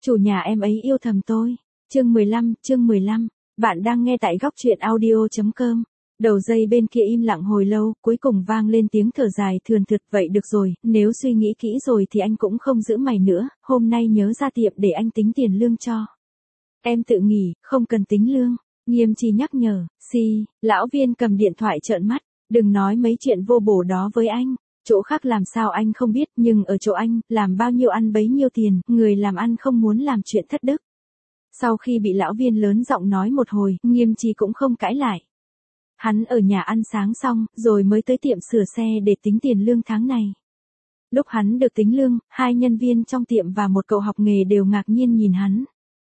Chủ nhà em ấy yêu thầm tôi. Chương 15, bạn đang nghe tại góc truyện audio.com. Đầu dây bên kia im lặng hồi lâu, cuối cùng vang lên tiếng thở dài thườn thượt. Vậy được rồi, nếu suy nghĩ kỹ rồi thì anh cũng không giữ mày nữa, hôm nay nhớ ra tiệm để anh tính tiền lương cho. Em tự nghỉ, không cần tính lương. Nghiêm Trì nhắc nhở. Lão Viên cầm điện thoại trợn mắt, đừng nói mấy chuyện vô bổ đó với anh. Chỗ khác làm sao anh không biết, nhưng ở chỗ anh, làm bao nhiêu ăn bấy nhiêu tiền, người làm ăn không muốn làm chuyện thất đức. Sau khi bị lão Viên lớn giọng nói một hồi, Nghiêm Trì cũng không cãi lại. Hắn ở nhà ăn sáng xong, rồi mới tới tiệm sửa xe để tính tiền lương tháng này. Lúc hắn được tính lương, 2 nhân viên trong tiệm và một cậu học nghề đều ngạc nhiên nhìn hắn.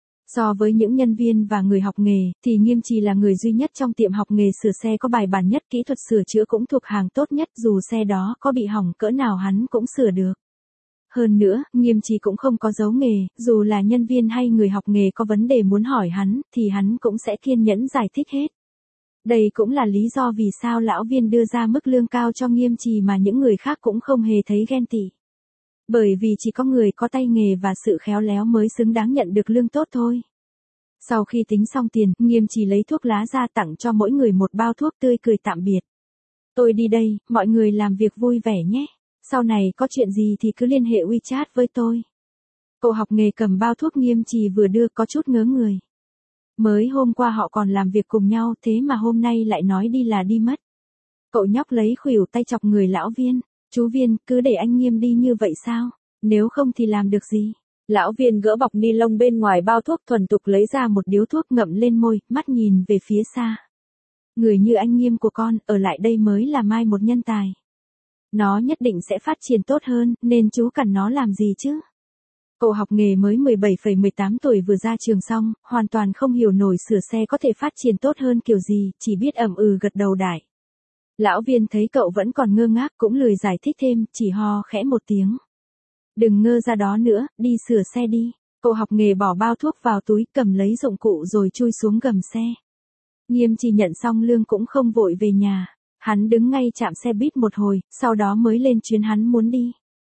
So với những nhân viên và người học nghề, thì Nghiêm Trì là người duy nhất trong tiệm học nghề sửa xe có bài bản nhất, kỹ thuật sửa chữa cũng thuộc hàng tốt nhất, dù xe đó có bị hỏng cỡ nào hắn cũng sửa được. Hơn nữa, Nghiêm Trì cũng không có giấu nghề, dù là nhân viên hay người học nghề có vấn đề muốn hỏi hắn, thì hắn cũng sẽ kiên nhẫn giải thích hết. Đây cũng là lý do vì sao lão Viên đưa ra mức lương cao cho Nghiêm Trì mà những người khác cũng không hề thấy ghen tị. Bởi vì chỉ có người có tay nghề và sự khéo léo mới xứng đáng nhận được lương tốt thôi. Sau khi tính xong tiền, Nghiêm Trì lấy thuốc lá ra tặng cho mỗi người một bao thuốc, tươi cười tạm biệt. Tôi đi đây, mọi người làm việc vui vẻ nhé. Sau này có chuyện gì thì cứ liên hệ WeChat với tôi. Cậu học nghề cầm bao thuốc Nghiêm Trì vừa đưa có chút ngớ người. Mới hôm qua họ còn làm việc cùng nhau, thế mà hôm nay lại nói đi là đi mất. Cậu nhóc lấy khuỷu tay chọc người lão Viên. Chú Viên, cứ để anh Nghiêm đi như vậy sao? Nếu không thì làm được gì? Lão Viên gỡ bọc ni lông bên ngoài bao thuốc, thuần thục lấy ra một điếu thuốc, ngậm lên môi, mắt nhìn về phía xa. Người như anh Nghiêm của con, ở lại đây mới là mai một nhân tài. Nó nhất định sẽ phát triển tốt hơn, nên chú cần nó làm gì chứ? Cậu học nghề mới 17,18 tuổi vừa ra trường xong, hoàn toàn không hiểu nổi sửa xe có thể phát triển tốt hơn kiểu gì, chỉ biết ậm ừ gật đầu đại. Lão Viên thấy cậu vẫn còn ngơ ngác cũng lười giải thích thêm, chỉ ho khẽ một tiếng. Đừng ngơ ra đó nữa, đi sửa xe đi. Cậu học nghề bỏ bao thuốc vào túi, cầm lấy dụng cụ rồi chui xuống gầm xe. Nghiêm Trì nhận xong lương cũng không vội về nhà. Hắn đứng ngay trạm xe buýt một hồi, sau đó mới lên chuyến hắn muốn đi.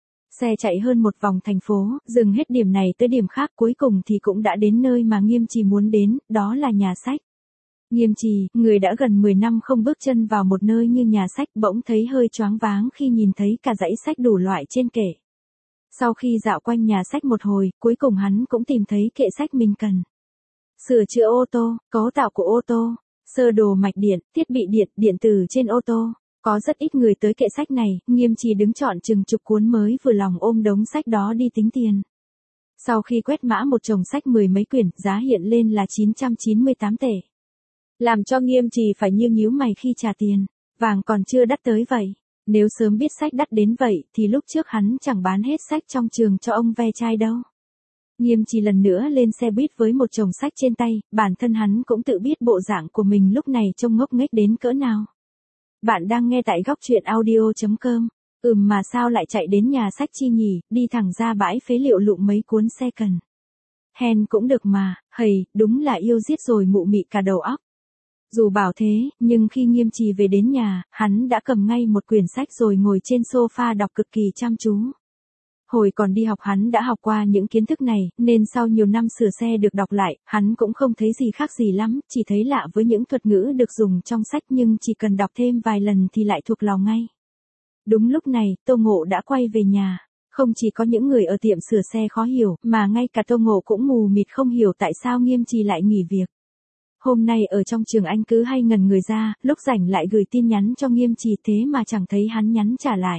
Xe chạy hơn một vòng thành phố, dừng hết điểm này tới điểm khác, cuối cùng thì cũng đã đến nơi mà Nghiêm Trì muốn đến, đó là nhà sách. Nghiêm Trì, người đã gần 10 năm không bước chân vào một nơi như nhà sách, bỗng thấy hơi choáng váng khi nhìn thấy cả dãy sách đủ loại trên kệ. Sau khi dạo quanh nhà sách một hồi, cuối cùng hắn cũng tìm thấy kệ sách mình cần. Sửa chữa ô tô, cấu tạo của ô tô, sơ đồ mạch điện, thiết bị điện, điện tử trên ô tô. Có rất ít người tới kệ sách này, Nghiêm Trì đứng chọn chừng chục cuốn mới vừa lòng ôm đống sách đó đi tính tiền. Sau khi quét mã một chồng sách 10 mấy quyển, giá hiện lên là 998 tệ. Làm cho Nghiêm Trì phải nhíu mày khi trả tiền, vàng còn chưa đắt tới vậy. Nếu sớm biết sách đắt đến vậy thì lúc trước hắn chẳng bán hết sách trong trường cho ông ve chai đâu. Nghiêm Trì lần nữa lên xe buýt với một chồng sách trên tay, bản thân hắn cũng tự biết bộ dạng của mình lúc này trông ngốc nghếch đến cỡ nào. Bạn đang nghe tại góc truyện audio.com. Mà sao lại chạy đến nhà sách chi nhỉ, đi thẳng ra bãi phế liệu lụm mấy cuốn xe cần. Hèn cũng được mà, đúng là yêu giết rồi mụ mị cả đầu óc. Dù bảo thế, nhưng khi Nghiêm Trì về đến nhà, hắn đã cầm ngay một quyển sách rồi ngồi trên sofa đọc cực kỳ chăm chú. Hồi còn đi học hắn đã học qua những kiến thức này, nên sau nhiều năm sửa xe được đọc lại, hắn cũng không thấy gì khác gì lắm, chỉ thấy lạ với những thuật ngữ được dùng trong sách, nhưng chỉ cần đọc thêm vài lần thì lại thuộc lòng ngay. Đúng lúc này, Tô Ngộ đã quay về nhà. Không chỉ có những người ở tiệm sửa xe khó hiểu, mà ngay cả Tô Ngộ cũng mù mịt không hiểu tại sao Nghiêm Trì lại nghỉ việc. Hôm nay ở trong trường anh cứ hay ngần người ra, lúc rảnh lại gửi tin nhắn cho Nghiêm Trì, thế mà chẳng thấy hắn nhắn trả lại.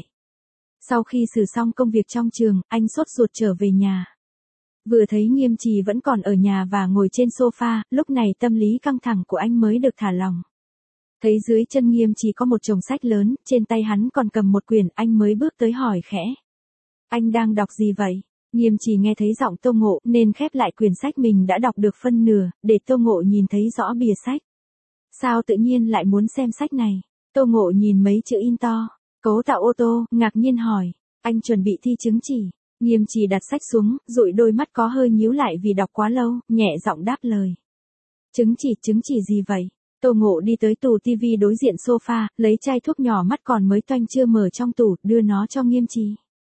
Sau khi xử xong công việc trong trường, anh sốt ruột trở về nhà. Vừa thấy Nghiêm Trì vẫn còn ở nhà và ngồi trên sofa, lúc này tâm lý căng thẳng của anh mới được thả lỏng. Thấy dưới chân Nghiêm Trì có một chồng sách lớn, trên tay hắn còn cầm một quyển, anh mới bước tới hỏi khẽ. Anh đang đọc gì vậy? Nghiêm Trì nghe thấy giọng Tô Ngộ nên khép lại quyển sách mình đã đọc được phân nửa, để Tô Ngộ nhìn thấy rõ bìa sách. Sao tự nhiên lại muốn xem sách này? Tô Ngộ nhìn mấy chữ in to, cấu tạo ô tô, ngạc nhiên hỏi. Anh chuẩn bị thi chứng chỉ. Nghiêm Trì đặt sách xuống, dụi đôi mắt có hơi nhíu lại vì đọc quá lâu, nhẹ giọng đáp lời. Chứng chỉ gì vậy? Tô Ngộ đi tới tủ tivi đối diện sofa, lấy chai thuốc nhỏ mắt còn mới toanh chưa mở trong tủ, đưa nó cho Nghiêm Trì.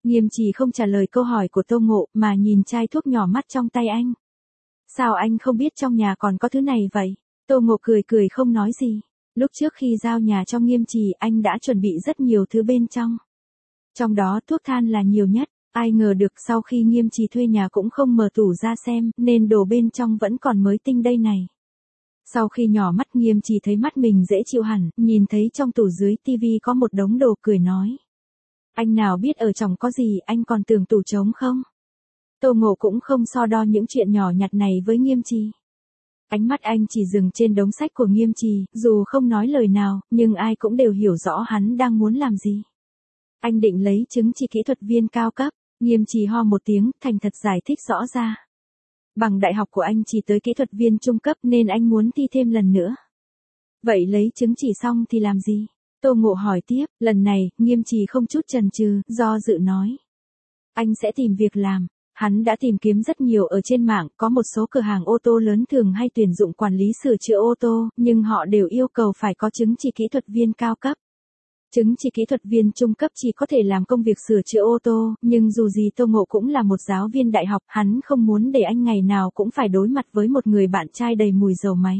Nghiêm trì không trả lời câu hỏi của Tô Ngộ mà nhìn chai thuốc nhỏ mắt trong tay anh. Sao anh không biết trong nhà còn có thứ này vậy? Tô Ngộ cười cười không nói gì. Lúc trước khi giao nhà cho Nghiêm trì anh đã chuẩn bị rất nhiều thứ bên trong. Trong đó thuốc than là nhiều nhất. Ai ngờ được sau khi Nghiêm trì thuê nhà cũng không mở tủ ra xem nên đồ bên trong vẫn còn mới tinh đây này. Sau khi nhỏ mắt Nghiêm trì thấy mắt mình dễ chịu hẳn, nhìn thấy trong tủ dưới tivi có một đống đồ cười nói. Anh nào biết ở trong có gì, anh còn tưởng tủ trống không? Tô Ngộ cũng không so đo những chuyện nhỏ nhặt này với Nghiêm trì. Ánh mắt anh chỉ dừng trên đống sách của Nghiêm trì, dù không nói lời nào, nhưng ai cũng đều hiểu rõ hắn đang muốn làm gì. Anh định lấy chứng chỉ kỹ thuật viên cao cấp, Nghiêm trì ho một tiếng, thành thật giải thích rõ ra. Bằng đại học của anh chỉ tới kỹ thuật viên trung cấp nên anh muốn thi thêm lần nữa. Vậy lấy chứng chỉ xong thì làm gì? Tô Ngộ hỏi tiếp, lần này, Nghiêm trì không chút chần chừ, do dự nói. Anh sẽ tìm việc làm. Hắn đã tìm kiếm rất nhiều ở trên mạng, có một số cửa hàng ô tô lớn thường hay tuyển dụng quản lý sửa chữa ô tô, nhưng họ đều yêu cầu phải có chứng chỉ kỹ thuật viên cao cấp. Chứng chỉ kỹ thuật viên trung cấp chỉ có thể làm công việc sửa chữa ô tô, nhưng dù gì Tô Ngộ cũng là một giáo viên đại học, hắn không muốn để anh ngày nào cũng phải đối mặt với một người bạn trai đầy mùi dầu máy.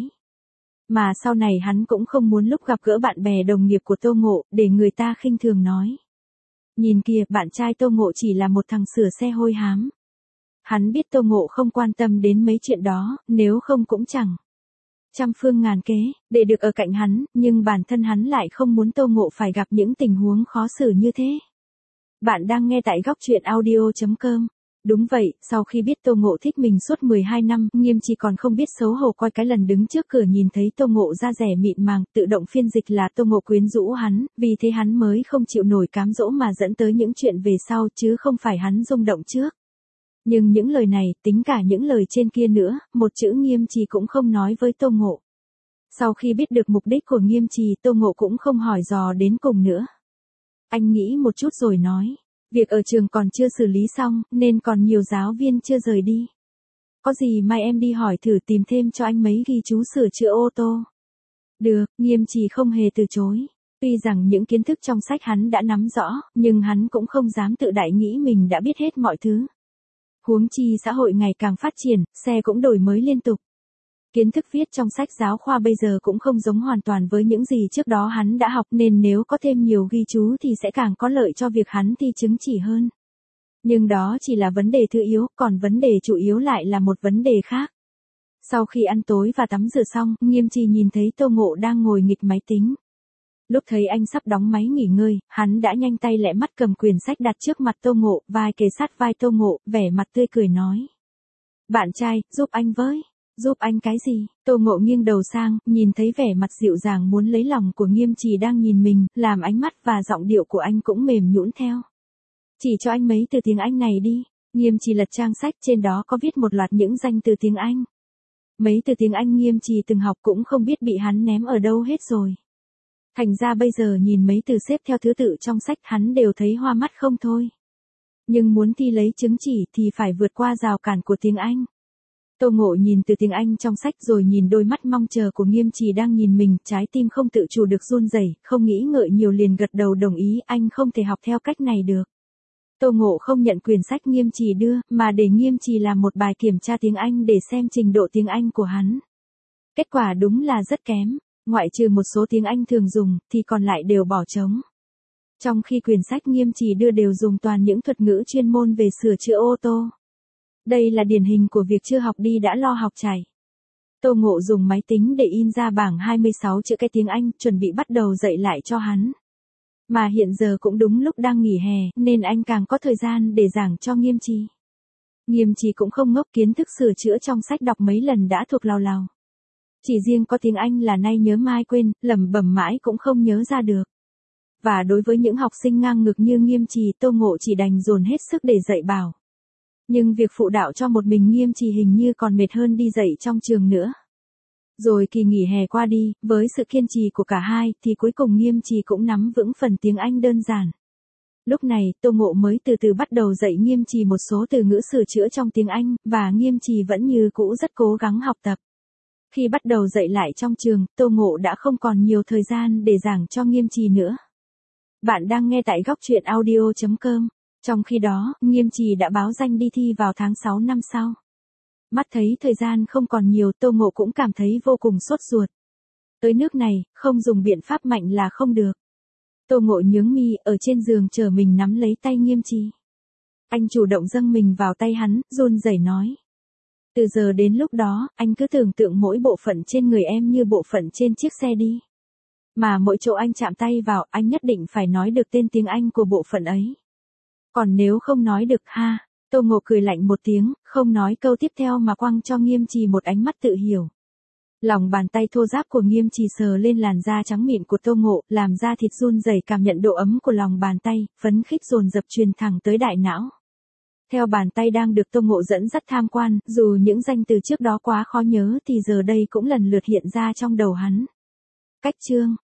Mà sau này hắn cũng không muốn lúc gặp gỡ bạn bè đồng nghiệp của Tô Ngộ, để người ta khinh thường nói. Nhìn kìa, bạn trai Tô Ngộ chỉ là một thằng sửa xe hôi hám. Hắn biết Tô Ngộ không quan tâm đến mấy chuyện đó, nếu không cũng chẳng. Trăm phương ngàn kế, để được ở cạnh hắn, nhưng bản thân hắn lại không muốn Tô Ngộ phải gặp những tình huống khó xử như thế. Bạn đang nghe tại góc truyện audio.com. Đúng vậy, sau khi biết Tô Ngộ thích mình suốt 12 năm, Nghiêm trì còn không biết xấu hổ coi cái lần đứng trước cửa nhìn thấy Tô Ngộ da dẻ mịn màng, tự động phiên dịch là Tô Ngộ quyến rũ hắn, vì thế hắn mới không chịu nổi cám dỗ mà dẫn tới những chuyện về sau chứ không phải hắn rung động trước. Nhưng những lời này, tính cả những lời trên kia nữa, một chữ Nghiêm trì cũng không nói với Tô Ngộ. Sau khi biết được mục đích của Nghiêm trì, Tô Ngộ cũng không hỏi dò đến cùng nữa. Anh nghĩ một chút rồi nói. Việc ở trường còn chưa xử lý xong, nên còn nhiều giáo viên chưa rời đi. Có gì mai em đi hỏi thử tìm thêm cho anh mấy ghi chú sửa chữa ô tô. Được, Nghiêm trì không hề từ chối. Tuy rằng những kiến thức trong sách hắn đã nắm rõ, nhưng hắn cũng không dám tự đại nghĩ mình đã biết hết mọi thứ. Huống chi xã hội ngày càng phát triển, xe cũng đổi mới liên tục. Kiến thức viết trong sách giáo khoa bây giờ cũng không giống hoàn toàn với những gì trước đó hắn đã học nên nếu có thêm nhiều ghi chú thì sẽ càng có lợi cho việc hắn thi chứng chỉ hơn. Nhưng đó chỉ là vấn đề thứ yếu, còn vấn đề chủ yếu lại là một vấn đề khác. Sau khi ăn tối và tắm rửa xong, Nghiêm trì nhìn thấy Tô Ngộ đang ngồi nghịch máy tính. Lúc thấy anh sắp đóng máy nghỉ ngơi, hắn đã nhanh tay lẹ mắt cầm quyển sách đặt trước mặt Tô Ngộ, vai kề sát vai Tô Ngộ, vẻ mặt tươi cười nói. Bạn trai, giúp anh với. Giúp anh cái gì? Tô Ngộ nghiêng đầu sang, nhìn thấy vẻ mặt dịu dàng muốn lấy lòng của Nghiêm trì đang nhìn mình, làm ánh mắt và giọng điệu của anh cũng mềm nhũn theo. Chỉ cho anh mấy từ tiếng Anh này đi. Nghiêm trì lật trang sách, trên đó có viết một loạt những danh từ tiếng Anh. Mấy từ tiếng Anh Nghiêm trì từng học cũng không biết bị hắn ném ở đâu hết rồi. Thành ra bây giờ nhìn mấy từ xếp theo thứ tự trong sách hắn đều thấy hoa mắt không thôi. Nhưng muốn thi lấy chứng chỉ thì phải vượt qua rào cản của tiếng Anh. Tô Ngộ nhìn từ tiếng Anh trong sách rồi nhìn đôi mắt mong chờ của Nghiêm trì đang nhìn mình, trái tim không tự chủ được run rẩy, không nghĩ ngợi nhiều liền gật đầu đồng ý, anh không thể học theo cách này được. Tô Ngộ không nhận quyển sách Nghiêm trì đưa, mà để Nghiêm trì làm một bài kiểm tra tiếng Anh để xem trình độ tiếng Anh của hắn. Kết quả đúng là rất kém, ngoại trừ một số tiếng Anh thường dùng, thì còn lại đều bỏ trống. Trong khi quyển sách Nghiêm trì đưa đều dùng toàn những thuật ngữ chuyên môn về sửa chữa ô tô. Đây là điển hình của việc chưa học đi đã lo học chảy. Tô Ngộ dùng máy tính để in ra bảng 26 chữ cái tiếng Anh, chuẩn bị bắt đầu dạy lại cho hắn. Mà hiện giờ cũng đúng lúc đang nghỉ hè, nên anh càng có thời gian để giảng cho Nghiêm trì. Nghiêm trì cũng không ngốc, kiến thức sửa chữa trong sách đọc mấy lần đã thuộc lào lào. Chỉ riêng có tiếng Anh là nay nhớ mai quên, lẩm bẩm mãi cũng không nhớ ra được. Và đối với những học sinh ngang ngực như Nghiêm trì, Tô Ngộ chỉ đành dồn hết sức để dạy bảo. Nhưng việc phụ đạo cho một mình Nghiêm trì hình như còn mệt hơn đi dạy trong trường nữa. Rồi kỳ nghỉ hè qua đi, với sự kiên trì của cả hai thì cuối cùng Nghiêm trì cũng nắm vững phần tiếng Anh đơn giản. Lúc này, Tô Ngộ mới từ từ bắt đầu dạy Nghiêm trì một số từ ngữ sửa chữa trong tiếng Anh, và Nghiêm trì vẫn như cũ rất cố gắng học tập. Khi bắt đầu dạy lại trong trường, Tô Ngộ đã không còn nhiều thời gian để giảng cho Nghiêm trì nữa. Bạn đang nghe tại góc truyện audio.com. Trong khi đó, Nghiêm Trì đã báo danh đi thi vào tháng 6 năm sau. Mắt thấy thời gian không còn nhiều, Tô Ngộ cũng cảm thấy vô cùng sốt ruột. Tới nước này, không dùng biện pháp mạnh là không được. Tô Ngộ nhướng mi, ở trên giường chờ mình nắm lấy tay Nghiêm Trì. Anh chủ động dâng mình vào tay hắn, run rẩy nói. Từ giờ đến lúc đó, anh cứ tưởng tượng mỗi bộ phận trên người em như bộ phận trên chiếc xe đi. Mà mỗi chỗ anh chạm tay vào, anh nhất định phải nói được tên tiếng Anh của bộ phận ấy. Còn nếu không nói được ha, Tô Ngộ cười lạnh một tiếng, không nói câu tiếp theo mà quăng cho Nghiêm Trì một ánh mắt tự hiểu. Lòng bàn tay thô ráp của Nghiêm Trì sờ lên làn da trắng mịn của Tô Ngộ, làm da thịt run rẩy cảm nhận độ ấm của lòng bàn tay, phấn khích dồn dập truyền thẳng tới đại não. Theo bàn tay đang được Tô Ngộ dẫn dắt tham quan, dù những danh từ trước đó quá khó nhớ thì giờ đây cũng lần lượt hiện ra trong đầu hắn. Cách chương